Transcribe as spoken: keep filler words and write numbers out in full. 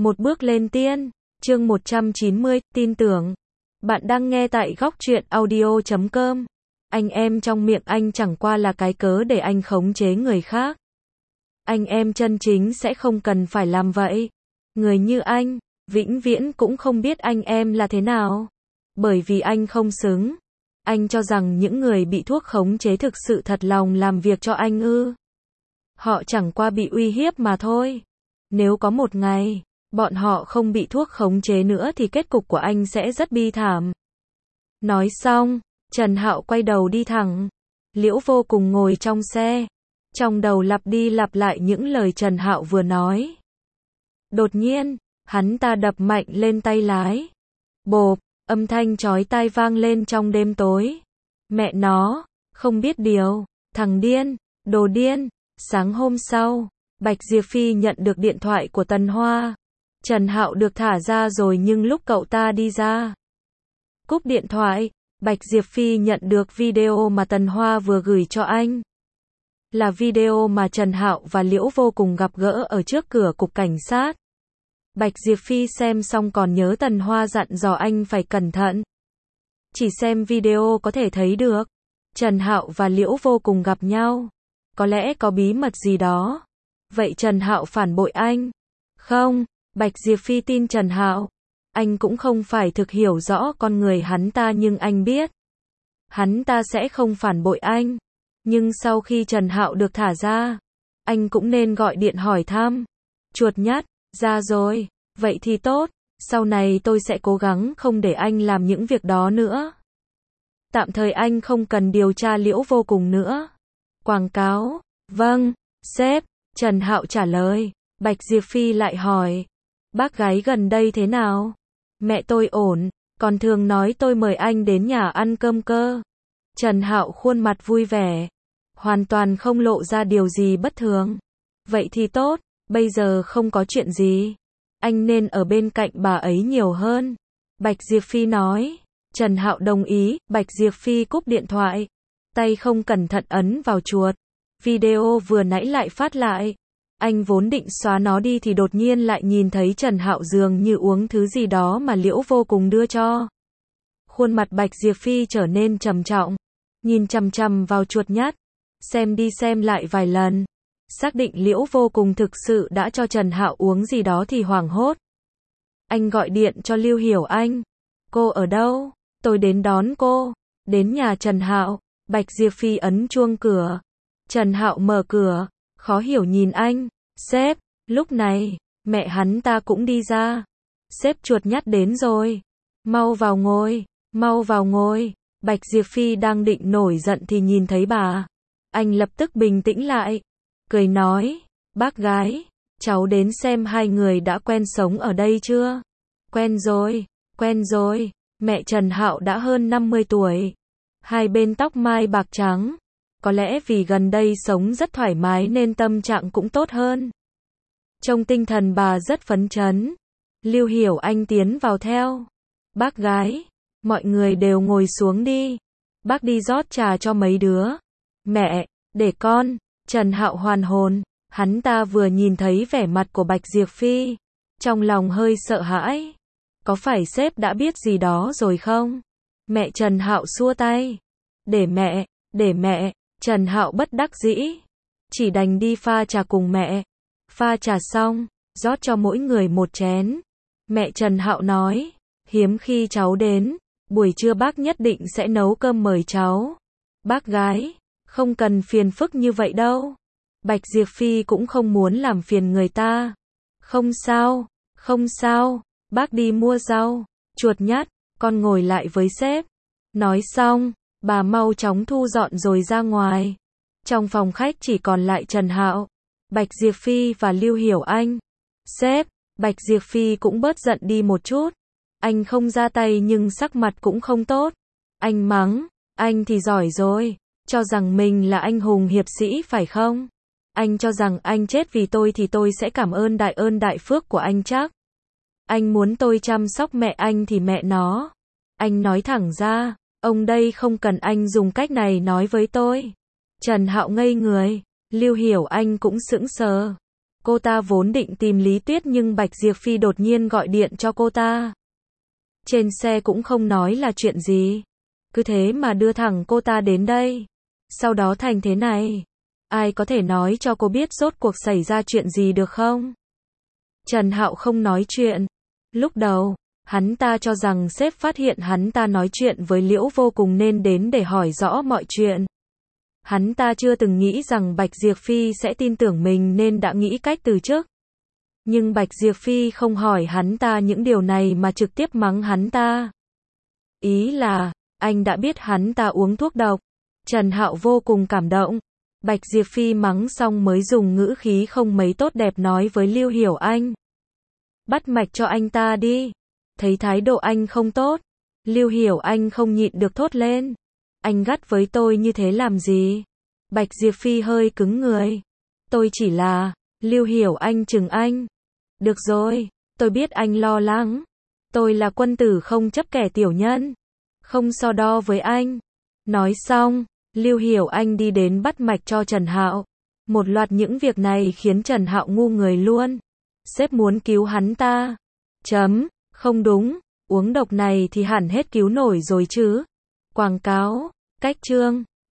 Một bước lên tiên, chương một trăm chín mươi, tin tưởng. Bạn đang nghe tại góc truyện audio chấm com. Anh em trong miệng anh chẳng qua là cái cớ để anh khống chế người khác. Anh em chân chính sẽ không cần phải làm vậy. Người như anh, vĩnh viễn cũng không biết anh em là thế nào. Bởi vì anh không xứng. Anh cho rằng những người bị thuốc khống chế thực sự thật lòng làm việc cho anh ư. Họ chẳng qua bị uy hiếp mà thôi. Nếu có một ngày, bọn họ không bị thuốc khống chế nữa thì kết cục của anh sẽ rất bi thảm. Nói xong, Trần Hạo quay đầu đi thẳng. Liễu Vô Cùng ngồi trong xe. Trong đầu lặp đi lặp lại những lời Trần Hạo vừa nói. Đột nhiên, hắn ta đập mạnh lên tay lái. Bộp, âm thanh chói tai vang lên trong đêm tối. Mẹ nó, không biết điều, thằng điên, đồ điên. Sáng hôm sau, Bạch Diệp Phi nhận được điện thoại của Tần Hoa. Trần Hạo được thả ra rồi nhưng lúc cậu ta đi ra, cúp điện thoại, Bạch Diệp Phi nhận được video mà Tần Hoa vừa gửi cho anh. Là video mà Trần Hạo và Liễu Vô Cùng gặp gỡ ở trước cửa cục cảnh sát. Bạch Diệp Phi xem xong còn nhớ Tần Hoa dặn dò anh phải cẩn thận. Chỉ xem video có thể thấy được, Trần Hạo và Liễu Vô Cùng gặp nhau. Có lẽ có bí mật gì đó. Vậy Trần Hạo phản bội anh? Không, Bạch Diệp Phi tin Trần Hạo. Anh cũng không phải thực hiểu rõ con người hắn ta nhưng anh biết. Hắn ta sẽ không phản bội anh. Nhưng sau khi Trần Hạo được thả ra, anh cũng nên gọi điện hỏi thăm. Chuột nhắt, ra rồi, vậy thì tốt, sau này tôi sẽ cố gắng không để anh làm những việc đó nữa. Tạm thời anh không cần điều tra Liễu Vô Cùng nữa. Quảng cáo, vâng, sếp, Trần Hạo trả lời. Bạch Diệp Phi lại hỏi, bác gái gần đây thế nào? Mẹ tôi ổn, còn thường nói tôi mời anh đến nhà ăn cơm cơ. Trần Hạo khuôn mặt vui vẻ, hoàn toàn không lộ ra điều gì bất thường. Vậy thì tốt, bây giờ không có chuyện gì. Anh nên ở bên cạnh bà ấy nhiều hơn. Bạch Diệp Phi nói. Trần Hạo đồng ý, Bạch Diệp Phi cúp điện thoại. Tay không cẩn thận ấn vào chuột. Video vừa nãy lại phát lại. Anh vốn định xóa nó đi thì đột nhiên lại nhìn thấy Trần Hạo dường như uống thứ gì đó mà Liễu Vô Cùng đưa cho. Khuôn mặt Bạch Diệp Phi trở nên trầm trọng. Nhìn chằm chằm vào chuột nhắt. Xem đi xem lại vài lần. Xác định Liễu Vô Cùng thực sự đã cho Trần Hạo uống gì đó thì hoảng hốt. Anh gọi điện cho Lưu Hiểu Anh. Cô ở đâu? Tôi đến đón cô. Đến nhà Trần Hạo. Bạch Diệp Phi ấn chuông cửa. Trần Hạo mở cửa, khó hiểu nhìn anh. Sếp, lúc này, mẹ hắn ta cũng đi ra. Sếp chuột nhắt đến rồi. Mau vào ngồi, mau vào ngồi. Bạch Diệp Phi đang định nổi giận thì nhìn thấy bà. Anh lập tức bình tĩnh lại. Cười nói, bác gái, cháu đến xem hai người đã quen sống ở đây chưa? Quen rồi, quen rồi. Mẹ Trần Hạo đã hơn năm mươi tuổi. Hai bên tóc mai bạc trắng. Có lẽ vì gần đây sống rất thoải mái nên tâm trạng cũng tốt hơn. Trong tinh thần bà rất phấn chấn. Lưu Hiểu Anh tiến vào theo. Bác gái, mọi người đều ngồi xuống đi. Bác đi rót trà cho mấy đứa. Mẹ, để con. Trần Hạo hoàn hồn. Hắn ta vừa nhìn thấy vẻ mặt của Bạch Diệp Phi. Trong lòng hơi sợ hãi. Có phải sếp đã biết gì đó rồi không? Mẹ Trần Hạo xua tay. Để mẹ, để mẹ. Trần Hạo bất đắc dĩ. Chỉ đành đi pha trà cùng mẹ. Pha trà xong, rót cho mỗi người một chén. Mẹ Trần Hạo nói, hiếm khi cháu đến, buổi trưa bác nhất định sẽ nấu cơm mời cháu. Bác gái, không cần phiền phức như vậy đâu. Bạch Diệp Phi cũng không muốn làm phiền người ta. Không sao, không sao, bác đi mua rau. Chuột nhắt, con ngồi lại với sếp. Nói xong, bà mau chóng thu dọn rồi ra ngoài. Trong phòng khách chỉ còn lại Trần Hạo, Bạch Diệp Phi và Lưu Hiểu Anh. Sếp, Bạch Diệp Phi cũng bớt giận đi một chút. Anh không ra tay nhưng sắc mặt cũng không tốt. Anh mắng, anh thì giỏi rồi, cho rằng mình là anh hùng hiệp sĩ phải không? Anh cho rằng anh chết vì tôi thì tôi sẽ cảm ơn đại ơn đại phước của anh chắc. Anh muốn tôi chăm sóc mẹ anh thì mẹ nó. Anh nói thẳng ra. Ông đây không cần anh dùng cách này nói với tôi. Trần Hạo ngây người. Lưu Hiểu Anh cũng sững sờ. Cô ta vốn định tìm Lý Tuyết nhưng Bạch Diệp Phi đột nhiên gọi điện cho cô ta. Trên xe cũng không nói là chuyện gì. Cứ thế mà đưa thẳng cô ta đến đây. Sau đó thành thế này. Ai có thể nói cho cô biết rốt cuộc xảy ra chuyện gì được không? Trần Hạo không nói chuyện. Lúc đầu, hắn ta cho rằng sếp phát hiện hắn ta nói chuyện với Liễu Vô Cùng nên đến để hỏi rõ mọi chuyện. Hắn ta chưa từng nghĩ rằng Bạch Diệp Phi sẽ tin tưởng mình nên đã nghĩ cách từ chức. Nhưng Bạch Diệp Phi không hỏi hắn ta những điều này mà trực tiếp mắng hắn ta. Ý là, anh đã biết hắn ta uống thuốc độc. Trần Hạo vô cùng cảm động. Bạch Diệp Phi mắng xong mới dùng ngữ khí không mấy tốt đẹp nói với Lưu Hiểu Anh. Bắt mạch cho anh ta đi. Thấy thái độ anh không tốt. Lưu Hiểu Anh không nhịn được thốt lên. Anh gắt với tôi như thế làm gì? Bạch Diệp Phi hơi cứng người. Tôi chỉ là... Lưu Hiểu Anh chừng anh. Được rồi, tôi biết anh lo lắng. Tôi là quân tử không chấp kẻ tiểu nhân. Không so đo với anh. Nói xong, Lưu Hiểu Anh đi đến bắt mạch cho Trần Hạo. Một loạt những việc này khiến Trần Hạo ngu người luôn. Sếp muốn cứu hắn ta. Chấm, không đúng, uống độc này thì hẳn hết cứu nổi rồi chứ. Quảng cáo, cách chương.